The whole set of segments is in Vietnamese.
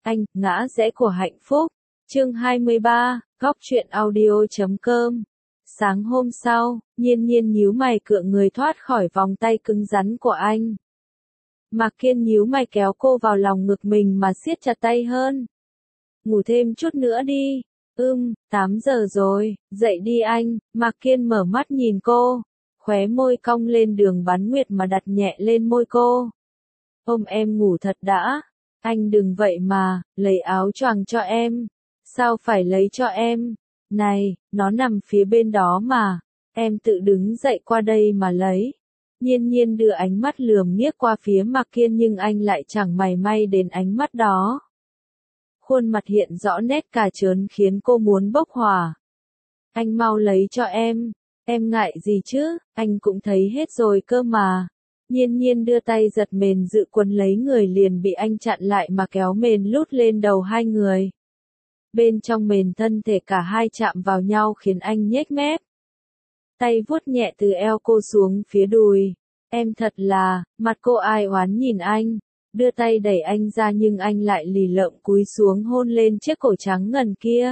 Anh, ngã rẽ của hạnh phúc. Chương 23, góc truyện audio.com. Sáng hôm sau, Nhiên Nhiên nhíu mày cựa người thoát khỏi vòng tay cứng rắn của anh. Mạc Kiên nhíu mày kéo cô vào lòng ngực mình mà siết chặt tay hơn. Ngủ thêm chút nữa đi. 8 giờ rồi, dậy đi anh. Mạc Kiên mở mắt nhìn cô, khóe môi cong lên đường bắn nguyệt mà đặt nhẹ lên môi cô. Ôm em ngủ thật đã. Anh đừng vậy mà, lấy áo choàng cho em. Sao phải lấy cho em? Này, nó nằm phía bên đó mà. Em tự đứng dậy qua đây mà lấy. Nhiên Nhiên đưa ánh mắt lườm liếc qua phía Mạc Kiên nhưng anh lại chẳng mảy may đến ánh mắt đó. Khuôn mặt hiện rõ nét cà chớn khiến cô muốn bốc hỏa. Anh mau lấy cho em ngại gì chứ, anh cũng thấy hết rồi cơ mà. Nhiên Nhiên đưa tay giật mền dự quấn lấy người liền bị anh chặn lại mà kéo mền lút lên đầu hai người. Bên trong mền thân thể cả hai chạm vào nhau khiến anh nhếch mép. Tay vuốt nhẹ từ eo cô xuống phía đùi. Em thật là, mặt cô ai oán nhìn anh. Đưa tay đẩy anh ra nhưng anh lại lì lợm cúi xuống hôn lên chiếc cổ trắng ngần kia.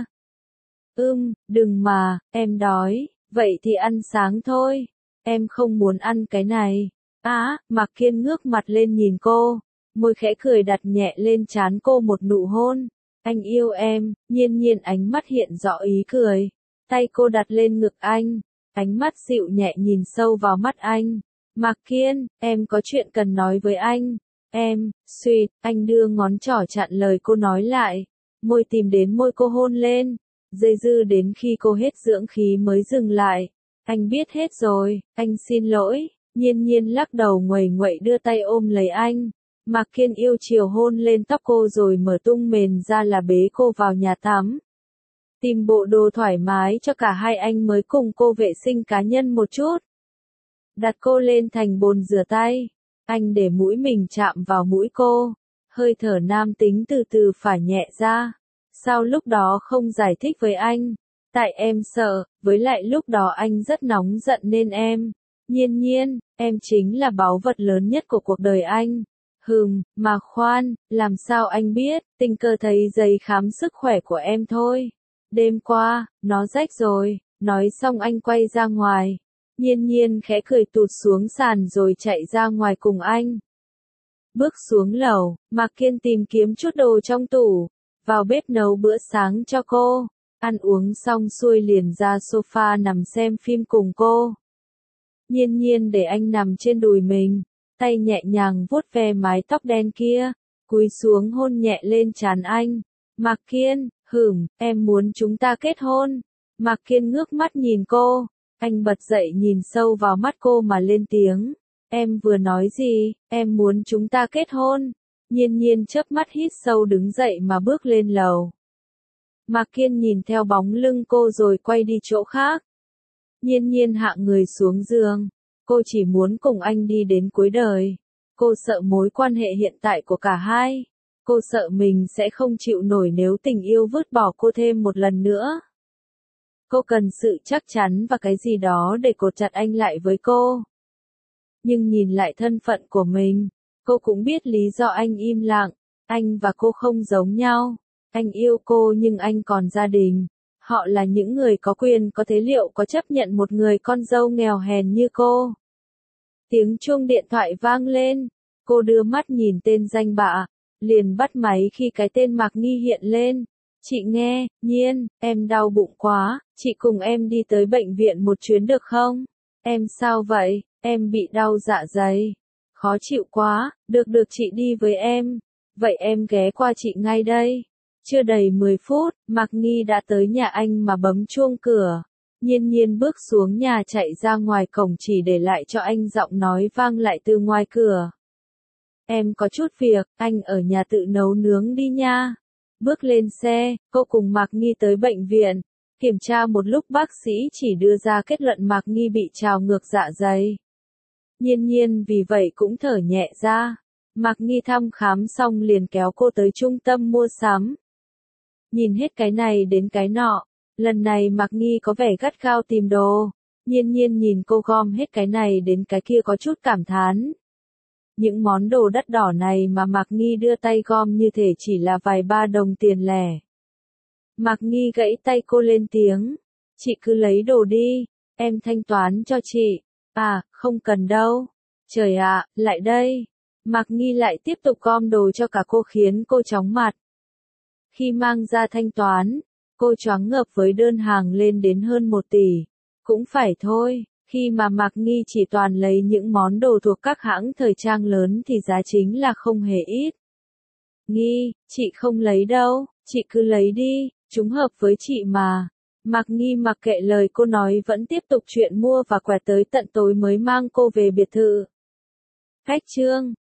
Đừng mà, em đói, vậy thì ăn sáng thôi. Em không muốn ăn cái này. Mạc Kiên ngước mặt lên nhìn cô, môi khẽ cười đặt nhẹ lên trán cô một nụ hôn. Anh yêu em. Nhiên Nhiên ánh mắt hiện rõ ý cười. Tay cô đặt lên ngực anh, ánh mắt dịu nhẹ nhìn sâu vào mắt anh. Mạc Kiên, em có chuyện cần nói với anh. Suýt, anh đưa ngón trỏ chặn lời cô nói lại. Môi tìm đến môi cô hôn lên, dây dưa đến khi cô hết dưỡng khí mới dừng lại. Anh biết hết rồi, anh xin lỗi. Nhiên Nhiên lắc đầu nguầy nguậy đưa tay ôm lấy anh. Mạc Kiên yêu chiều hôn lên tóc cô rồi mở tung mền ra là bế cô vào nhà tắm. Tìm bộ đồ thoải mái cho cả hai anh mới cùng cô vệ sinh cá nhân một chút. Đặt cô lên thành bồn rửa tay. Anh để mũi mình chạm vào mũi cô. Hơi thở nam tính từ từ phả nhẹ ra. Sao lúc đó không giải thích với anh? Tại em sợ, với lại lúc đó anh rất nóng giận nên em. Nhiên Nhiên, em chính là báu vật lớn nhất của cuộc đời anh. Mà khoan, làm sao anh biết? Tình cờ thấy giấy khám sức khỏe của em thôi. Đêm qua, nó rách rồi. Nói xong anh quay ra ngoài. Nhiên Nhiên khẽ cười tụt xuống sàn rồi chạy ra ngoài cùng anh. Bước xuống lầu, Mạc Kiên tìm kiếm chút đồ trong tủ, vào bếp nấu bữa sáng cho cô. Ăn uống xong xuôi liền ra sofa nằm xem phim cùng cô. Nhiên Nhiên để anh nằm trên đùi mình, tay nhẹ nhàng vuốt ve mái tóc đen kia, cúi xuống hôn nhẹ lên trán anh. Mạc Kiên, em muốn chúng ta kết hôn. Mạc Kiên ngước mắt nhìn cô, anh bật dậy nhìn sâu vào mắt cô mà lên tiếng. Em vừa nói gì, em muốn chúng ta kết hôn. Nhiên Nhiên chớp mắt hít sâu đứng dậy mà bước lên lầu. Mạc Kiên nhìn theo bóng lưng cô rồi quay đi chỗ khác. Nhiên Nhiên hạ người xuống giường. Cô chỉ muốn cùng anh đi đến cuối đời. Cô sợ mối quan hệ hiện tại của cả hai. Cô sợ mình sẽ không chịu nổi nếu tình yêu vứt bỏ cô thêm một lần nữa. Cô cần sự chắc chắn và cái gì đó để cột chặt anh lại với cô. Nhưng nhìn lại thân phận của mình, cô cũng biết lý do anh im lặng. Anh và cô không giống nhau. Anh yêu cô nhưng anh còn gia đình. Họ là những người có quyền có thế liệu có chấp nhận một người con dâu nghèo hèn như cô. Tiếng chuông điện thoại vang lên. Cô đưa mắt nhìn tên danh bạ, liền bắt máy khi cái tên Mạc Nghi hiện lên. Chị nghe, Nhiên, em đau bụng quá, chị cùng em đi tới bệnh viện một chuyến được không? Em sao vậy? Em bị đau dạ dày. Khó chịu quá, được chị đi với em. Vậy em ghé qua chị ngay đây. Chưa đầy 10 phút, Mạc Nghi đã tới nhà anh mà bấm chuông cửa. Nhiên Nhiên bước xuống nhà chạy ra ngoài cổng chỉ để lại cho anh giọng nói vang lại từ ngoài cửa. Em có chút việc, anh ở nhà tự nấu nướng đi nha. Bước lên xe, cô cùng Mạc Nghi tới bệnh viện. Kiểm tra một lúc bác sĩ chỉ đưa ra kết luận Mạc Nghi bị trào ngược dạ dày. Nhiên Nhiên vì vậy cũng thở nhẹ ra. Mạc Nghi thăm khám xong liền kéo cô tới trung tâm mua sắm. Nhìn hết cái này đến cái nọ, lần này Mạc Nghi có vẻ gắt gao tìm đồ. Nhiên Nhiên nhìn cô gom hết cái này đến cái kia có chút cảm thán. Những món đồ đắt đỏ này mà Mạc Nghi đưa tay gom như thể chỉ là vài ba đồng tiền lẻ. Mạc Nghi gãy tay cô lên tiếng. Chị cứ lấy đồ đi, em thanh toán cho chị. À, không cần đâu. Trời ạ, lại đây. Mạc Nghi lại tiếp tục gom đồ cho cả cô khiến cô chóng mặt. Khi mang ra thanh toán, cô choáng ngợp với đơn hàng lên đến hơn 1 tỷ. Cũng phải thôi, khi mà Mạc Nghi chỉ toàn lấy những món đồ thuộc các hãng thời trang lớn thì giá chính là không hề ít. Nghi, chị không lấy đâu, chị cứ lấy đi, chúng hợp với chị mà. Mạc Nghi mặc kệ lời cô nói vẫn tiếp tục chuyện mua và quẹt tới tận tối mới mang cô về biệt thự. Khách trương.